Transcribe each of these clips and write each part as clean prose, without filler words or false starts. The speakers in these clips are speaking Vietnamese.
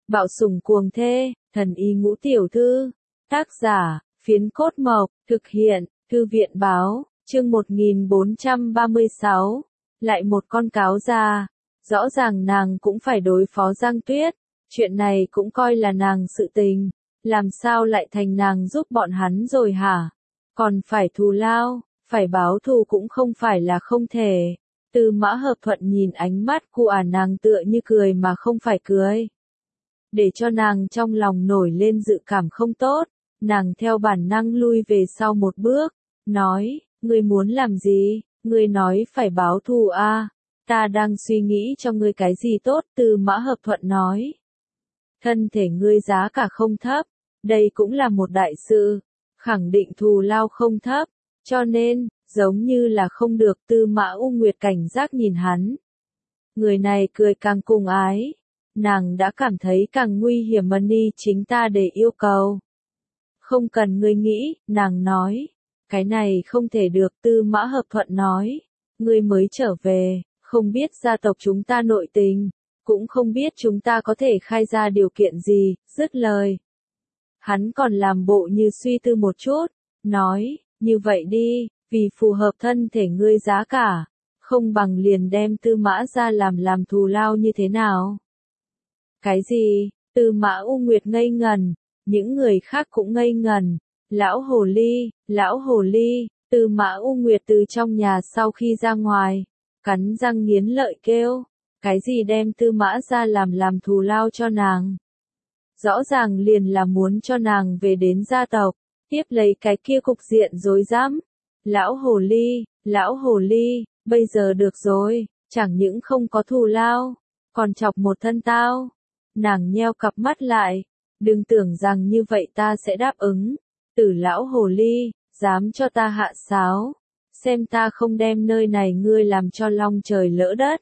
Bạo sủng cuồng thê, thần y ngũ tiểu thư. Tác giả, Phiến Cốt Mộc, thực hiện, Thư viện báo, chương 1436. Lại một con cáo già. Rõ ràng nàng cũng phải đối phó Giang Tuyết. Chuyện này cũng coi là nàng sự tình. Làm sao lại thành nàng giúp bọn hắn rồi hả? Còn phải thù lao, phải báo thù cũng không phải là không thể. Tư Mã Hợp Thuận nhìn ánh mắt của nàng tựa như cười mà không phải cười. Để cho nàng trong lòng nổi lên dự cảm không tốt, nàng theo bản năng lui về sau một bước, nói, ngươi muốn làm gì, ngươi nói phải báo thù à, ta đang suy nghĩ cho ngươi cái gì tốt. Tư Mã Hợp Thuận nói, thân thể ngươi giá cả không thấp, đây cũng là một đại sự, khẳng định thù lao không thấp, cho nên, giống như là không được. Tư Mã U Nguyệt cảnh giác nhìn hắn. Người này cười càng cùng ái. Nàng đã cảm thấy càng nguy hiểm hơn đi chính ta để yêu cầu. Không cần ngươi nghĩ, nàng nói. Cái này không thể được. Tư Mã Hợp Thuận nói. Ngươi mới trở về, không biết gia tộc chúng ta nội tình, cũng không biết chúng ta có thể khai ra điều kiện gì. Dứt lời, hắn còn làm bộ như suy tư một chút, nói, như vậy đi, vì phù hợp thân thể ngươi giá cả, không bằng liền đem Tư Mã ra làm thù lao như thế nào? Cái gì? Tư Mã U Nguyệt ngây ngần, những người khác cũng ngây ngần. Lão hồ ly, Tư Mã U Nguyệt từ trong nhà sau khi ra ngoài, cắn răng nghiến lợi kêu, cái gì đem Tư Mã ra làm thù lao cho nàng? Rõ ràng liền là muốn cho nàng về đến gia tộc, tiếp lấy cái kia cục diện rối rắm. Lão hồ ly, bây giờ được rồi, chẳng những không có thù lao, còn chọc một thân tao. Nàng nheo cặp mắt lại, đừng tưởng rằng như vậy ta sẽ đáp ứng. Tử lão hồ ly, dám cho ta hạ sáo, xem ta không đem nơi này ngươi làm cho long trời lỡ đất.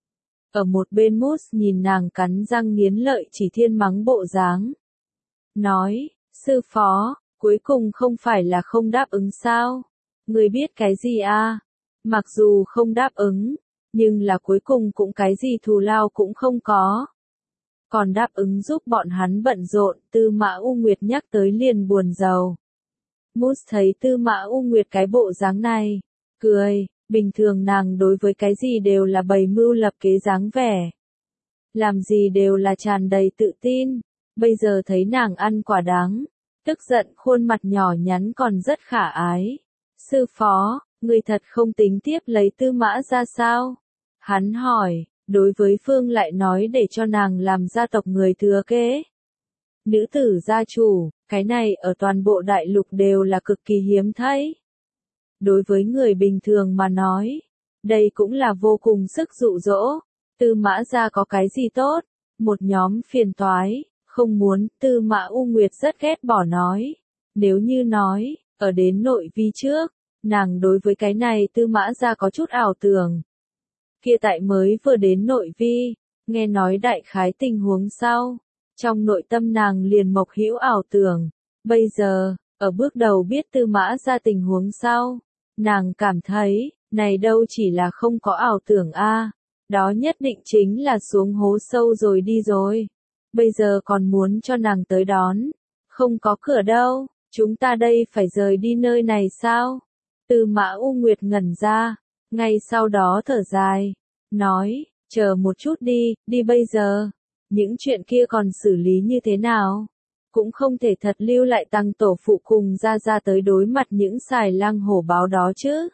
Ở một bên Mousse nhìn nàng cắn răng nghiến lợi chỉ thiên mắng bộ dáng. Nói, sư phó, cuối cùng không phải là không đáp ứng sao? Ngươi biết cái gì à? Mặc dù không đáp ứng, nhưng là cuối cùng cũng cái gì thù lao cũng không có. Còn đáp ứng giúp bọn hắn bận rộn. Tư Mã U Nguyệt nhắc tới liền buồn rầu. Mousse thấy Tư Mã U Nguyệt cái bộ dáng này, cười, bình thường nàng đối với cái gì đều là bày mưu lập kế dáng vẻ. Làm gì đều là tràn đầy tự tin, bây giờ thấy nàng ăn quả đắng, tức giận khuôn mặt nhỏ nhắn còn rất khả ái. Sư phó, người thật không tính tiếp lấy Tư Mã ra sao? Hắn hỏi, đối với Phương lại nói để cho nàng làm gia tộc người thừa kế. Nữ tử gia chủ, cái này ở toàn bộ đại lục đều là cực kỳ hiếm thấy. Đối với người bình thường mà nói, đây cũng là vô cùng sức dụ dỗ. Tư Mã gia có cái gì tốt? Một nhóm phiền toái, không muốn. Tư Mã U Nguyệt rất ghét bỏ nói. Nếu như nói, ở đến nội vi trước, nàng đối với cái này Tư Mã gia có chút ảo tưởng. Kia tại mới vừa đến nội vi, nghe nói đại khái tình huống sau, trong nội tâm nàng liền mộc hữu ảo tưởng. Bây giờ, ở bước đầu biết Tư Mã gia tình huống sau, nàng cảm thấy, này đâu chỉ là không có ảo tưởng a, đó nhất định chính là xuống hố sâu rồi đi rồi. Bây giờ còn muốn cho nàng tới đón, không có cửa đâu, chúng ta đây phải rời đi nơi này sao? Tư Mã U Nguyệt ngẩn ra, ngay sau đó thở dài, nói, chờ một chút đi bây giờ, những chuyện kia còn xử lý như thế nào? Cũng không thể thật lưu lại tăng tổ phụ cùng ra tới đối mặt những xài lang hổ báo đó chứ.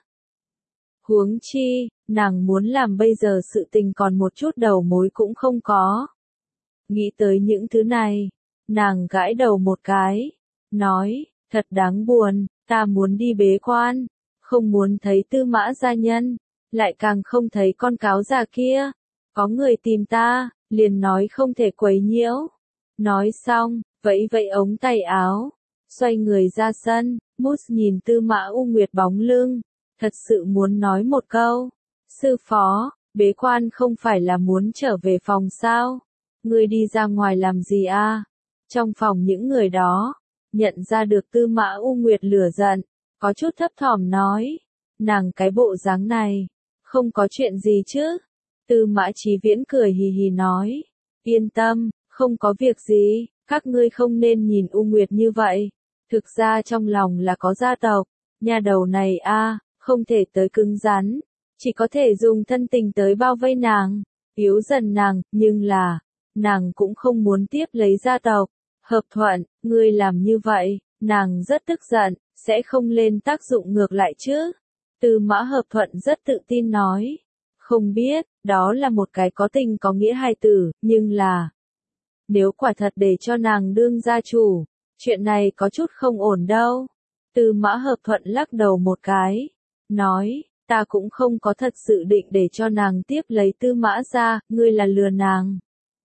Huống chi, nàng muốn làm bây giờ sự tình còn một chút đầu mối cũng không có. Nghĩ tới những thứ này, nàng gãi đầu một cái, nói, thật đáng buồn, ta muốn đi bế quan, không muốn thấy Tư Mã gia nhân, lại càng không thấy con cáo già kia. Có người tìm ta, liền nói không thể quấy nhiễu. Nói xong, vẫy ống tay áo, xoay người ra sân. Mousse nhìn Tư Mã U Nguyệt bóng lưng, thật sự muốn nói một câu. Sư phó, bế quan không phải là muốn trở về phòng sao? Ngươi đi ra ngoài làm gì à? Trong phòng những người đó, nhận ra được Tư Mã U Nguyệt lửa giận, có chút thấp thỏm nói. Nàng cái bộ dáng này, không có chuyện gì chứ? Tư Mã Chí Viễn cười hì hì nói. Yên tâm, Không có việc gì, các ngươi không nên nhìn U Nguyệt như vậy. Thực ra trong lòng là có gia tộc, nhà đầu này không thể tới cứng rắn, chỉ có thể dùng thân tình tới bao vây nàng, yếu dần nàng, nhưng là, nàng cũng không muốn tiếp lấy gia tộc. Hợp Thuận, ngươi làm như vậy, nàng rất tức giận, sẽ không lên tác dụng ngược lại chứ. Tư Mã Hợp Thuận rất tự tin nói. Không biết, đó là một cái có tình có nghĩa hài tử, nhưng là, nếu quả thật để cho nàng đương gia chủ, chuyện này có chút không ổn đâu. Tư Mã Hợp Thuận lắc đầu một cái, nói, ta cũng không có thật sự định để cho nàng tiếp lấy Tư Mã gia, ngươi là lừa nàng.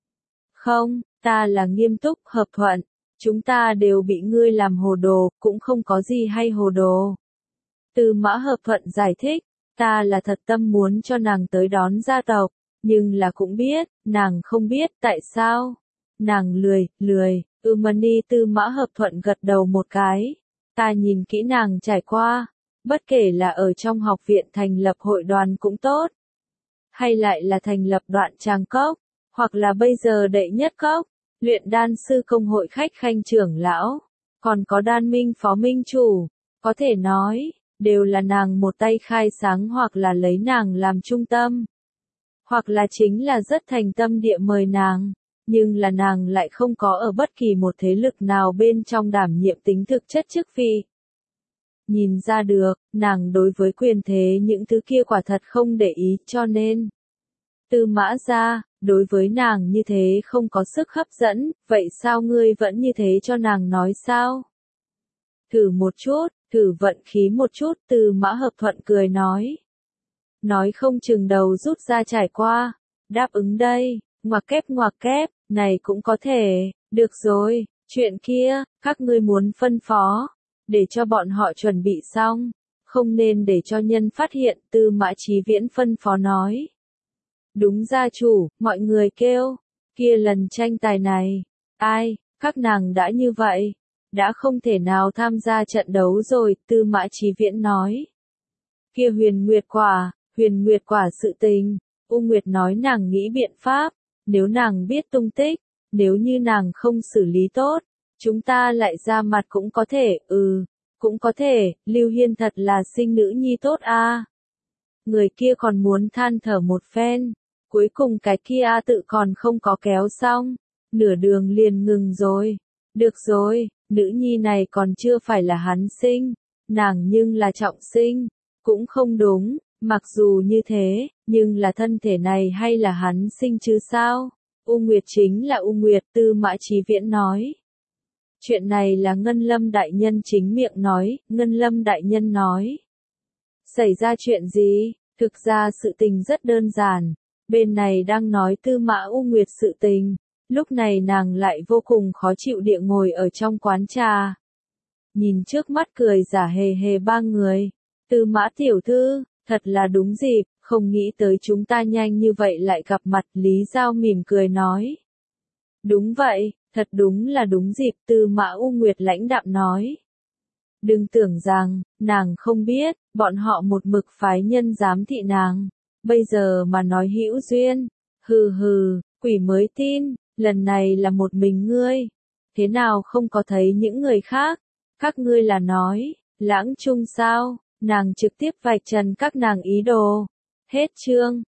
Không, ta là nghiêm túc. Hợp Thuận, chúng ta đều bị ngươi làm hồ đồ, cũng không có gì hay hồ đồ. Tư Mã Hợp Thuận giải thích, ta là thật tâm muốn cho nàng tới đón gia tộc, nhưng là cũng biết, nàng không biết tại sao. Nàng lười, Mani. Tư Mã Hợp Thuận gật đầu một cái. Ta nhìn kỹ nàng trải qua, bất kể là ở trong học viện thành lập hội đoàn cũng tốt, hay lại là thành lập Đoạn Tràng Cốc, hoặc là bây giờ Đệ Nhất Cốc, luyện đan sư công hội khách khanh trưởng lão, còn có đan minh phó minh chủ, có thể nói, đều là nàng một tay khai sáng hoặc là lấy nàng làm trung tâm, hoặc là chính là rất thành tâm địa mời nàng. Nhưng là nàng lại không có ở bất kỳ một thế lực nào bên trong đảm nhiệm tính thực chất chức vị. Nhìn ra được, nàng đối với quyền thế những thứ kia quả thật không để ý, cho nên Tư Mã gia, đối với nàng như thế không có sức hấp dẫn, vậy sao ngươi vẫn như thế cho nàng nói sao? Thử một chút, thử vận khí một chút. Tư Mã Hợp Thuận cười nói. Nói không chừng đầu rút ra trải qua, đáp ứng đây. Ngoặc kép, này cũng có thể, được rồi, chuyện kia, các ngươi muốn phân phó, để cho bọn họ chuẩn bị xong, không nên để cho nhân phát hiện. Tư Mã Chí Viễn phân phó nói. Đúng gia chủ, mọi người kêu, kia lần tranh tài này, các nàng đã như vậy, đã không thể nào tham gia trận đấu rồi. Tư Mã Chí Viễn nói. Kia huyền nguyệt quả sự tình, U Nguyệt nói nàng nghĩ biện pháp. Nếu nàng biết tung tích, nếu như nàng không xử lý tốt, chúng ta lại ra mặt cũng có thể, cũng có thể. Lưu Hiên thật là sinh nữ nhi tốt a. Người kia còn muốn than thở một phen, cuối cùng cái kia tự còn không có kéo xong, nửa đường liền ngừng rồi. Được rồi, nữ nhi này còn chưa phải là hắn sinh, nàng nhưng là trọng sinh, cũng không đúng. Mặc dù như thế, nhưng là thân thể này hay là hắn sinh chứ sao? U Nguyệt chính là U Nguyệt. Tư Mã Chí Viễn nói. Chuyện này là Ngân Lâm đại nhân chính miệng nói. Ngân Lâm đại nhân nói. Xảy ra chuyện gì? Thực ra sự tình rất đơn giản. Bên này đang nói Tư Mã U Nguyệt sự tình. Lúc này nàng lại vô cùng khó chịu địa ngồi ở trong quán trà. Nhìn trước mắt cười giả hề hề ba người. Tư Mã tiểu thư, thật là đúng dịp, không nghĩ tới chúng ta nhanh như vậy lại gặp mặt. Lý Giao mỉm cười nói. Đúng vậy, thật đúng là đúng dịp. Tư Mã U Nguyệt lãnh đạm nói. Đừng tưởng rằng, nàng không biết, bọn họ một mực phái nhân giám thị nàng. Bây giờ mà nói hữu duyên, hừ, quỷ mới tin, lần này là một mình ngươi. Thế nào không có thấy những người khác? Các ngươi là nói, Lãng Trung sao? Nàng trực tiếp vạch trần các nàng ý đồ. Hết chương.